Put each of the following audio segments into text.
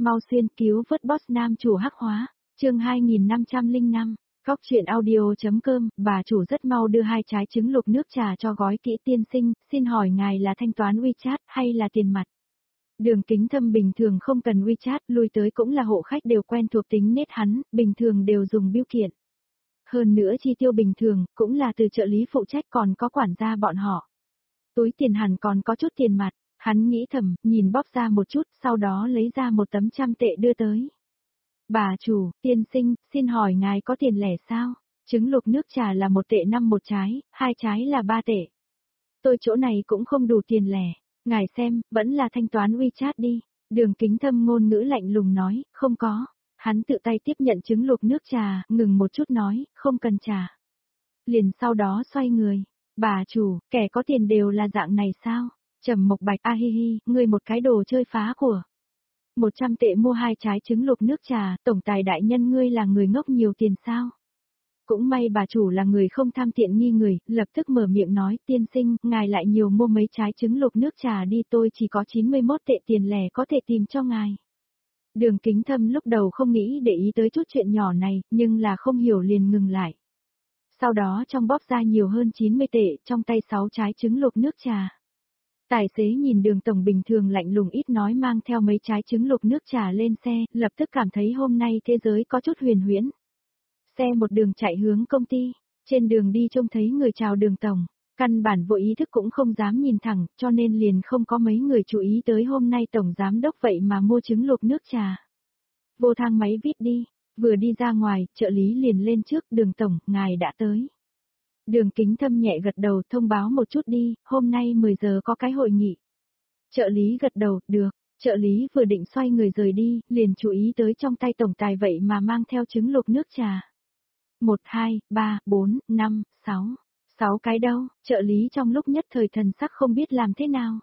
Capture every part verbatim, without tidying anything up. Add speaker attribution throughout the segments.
Speaker 1: mau xuyên cứu vớt boss nam chủ hắc hóa, chương hai nghìn năm trăm lẻ năm, Góc truyện audio.com, bà chủ rất mau đưa hai trái trứng luộc nước trà cho gói kỹ tiên sinh, xin hỏi ngài là thanh toán WeChat hay là tiền mặt? Đường Kính Thâm bình thường không cần WeChat, lui tới cũng là hộ khách đều quen thuộc tính nết hắn, bình thường đều dùng bưu kiện. Hơn nữa chi tiêu bình thường, cũng là từ trợ lý phụ trách còn có quản gia bọn họ. Túi tiền hẳn còn có chút tiền mặt, hắn nghĩ thầm, nhìn bóp ra một chút, sau đó lấy ra một tấm trăm tệ đưa tới. Bà chủ, tiên sinh, xin hỏi ngài có tiền lẻ sao? Trứng luộc nước trà là một tệ năm một trái, hai trái là ba tệ. Tôi chỗ này cũng không đủ tiền lẻ, ngài xem, vẫn là thanh toán WeChat đi. Đường Kính Thâm ngôn ngữ lạnh lùng nói, không có. Hắn tự tay tiếp nhận trứng luộc nước trà, ngừng một chút nói, không cần trả. Liền sau đó xoay người, bà chủ, kẻ có tiền đều là dạng này sao? Trầm Mộc Bạch, a hi hi, ngươi một cái đồ chơi phá của. Một trăm tệ mua hai trái trứng luộc nước trà, tổng tài đại nhân ngươi là người ngốc nhiều tiền sao? Cũng may bà chủ là người không tham tiện nghi người, lập tức mở miệng nói, tiên sinh, ngài lại nhiều mua mấy trái trứng luộc nước trà đi, tôi chỉ có chín mươi mốt tệ tiền lẻ có thể tìm cho ngài. Đường Kính Thâm lúc đầu không nghĩ để ý tới chút chuyện nhỏ này, nhưng là không hiểu liền ngừng lại. Sau đó trong bóp ra nhiều hơn chín mươi tệ, trong tay sáu trái trứng luộc nước trà. Tài xế nhìn Đường tổng bình thường lạnh lùng ít nói mang theo mấy trái trứng luộc nước trà lên xe, lập tức cảm thấy hôm nay thế giới có chút huyền huyễn. Xe một đường chạy hướng công ty, trên đường đi trông thấy người chào Đường tổng, căn bản vô ý thức cũng không dám nhìn thẳng, cho nên liền không có mấy người chú ý tới hôm nay tổng giám đốc vậy mà mua trứng luộc nước trà. Vô thang máy vít đi, vừa đi ra ngoài, trợ lý liền lên trước, Đường tổng, ngài đã tới. Đường Kính Thâm nhẹ gật đầu, thông báo một chút đi, hôm nay mười giờ có cái hội nghị. Trợ lý gật đầu, được, trợ lý vừa định xoay người rời đi, liền chú ý tới trong tay tổng tài vậy mà mang theo trứng luộc nước trà. một, hai, ba, bốn, năm, sáu, sáu cái đâu, trợ lý trong lúc nhất thời thần sắc không biết làm thế nào.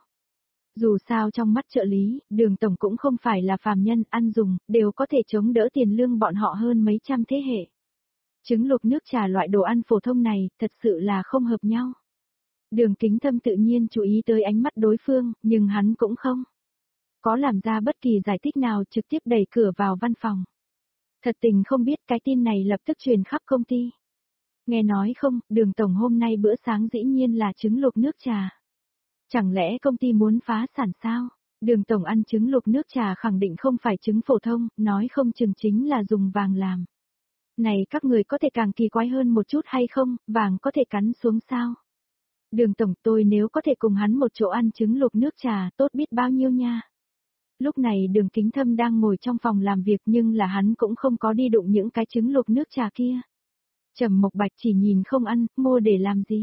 Speaker 1: Dù sao trong mắt trợ lý, Đường tổng cũng không phải là phàm nhân, ăn dùng, đều có thể chống đỡ tiền lương bọn họ hơn mấy trăm thế hệ. Trứng luộc nước trà loại đồ ăn phổ thông này, thật sự là không hợp nhau. Đường Kính Thâm tự nhiên chú ý tới ánh mắt đối phương, nhưng hắn cũng không có làm ra bất kỳ giải thích nào, trực tiếp đẩy cửa vào văn phòng. Thật tình không biết cái tin này lập tức truyền khắp công ty. Nghe nói không, Đường tổng hôm nay bữa sáng dĩ nhiên là trứng luộc nước trà. Chẳng lẽ công ty muốn phá sản sao? Đường tổng ăn trứng luộc nước trà khẳng định không phải trứng phổ thông, nói không chừng chính là dùng vàng làm. Này các người có thể càng kỳ quái hơn một chút hay không, vàng có thể cắn xuống sao? Đường tổng, tôi nếu có thể cùng hắn một chỗ ăn trứng luộc nước trà, tốt biết bao nhiêu nha. Lúc này Đường Kính Thâm đang ngồi trong phòng làm việc nhưng là hắn cũng không có đi đụng những cái trứng luộc nước trà kia. Trầm Mộc Bạch chỉ nhìn không ăn, mua để làm gì?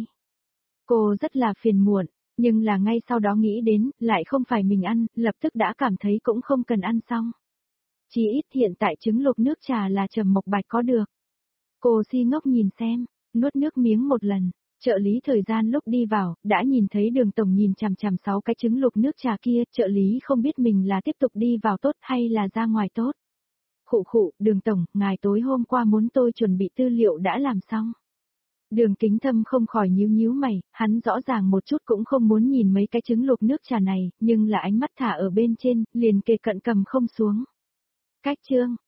Speaker 1: Cô rất là phiền muộn, nhưng là ngay sau đó nghĩ đến, lại không phải mình ăn, lập tức đã cảm thấy cũng không cần ăn xong. Chỉ ít hiện tại trứng luộc nước trà là Trầm Mộc Bạch có được. Cô si ngốc nhìn xem, nuốt nước miếng một lần, trợ lý thời gian lúc đi vào, đã nhìn thấy Đường tổng nhìn chằm chằm sáu cái trứng luộc nước trà kia, trợ lý không biết mình là tiếp tục đi vào tốt hay là ra ngoài tốt. Khụ khụ, Đường tổng, ngài tối hôm qua muốn tôi chuẩn bị tư liệu đã làm xong. Đường Kính Thâm không khỏi nhíu nhíu mày, hắn rõ ràng một chút cũng không muốn nhìn mấy cái trứng luộc nước trà này, nhưng là ánh mắt thả ở bên trên, liền kề cận cầm không xuống. Cách chương,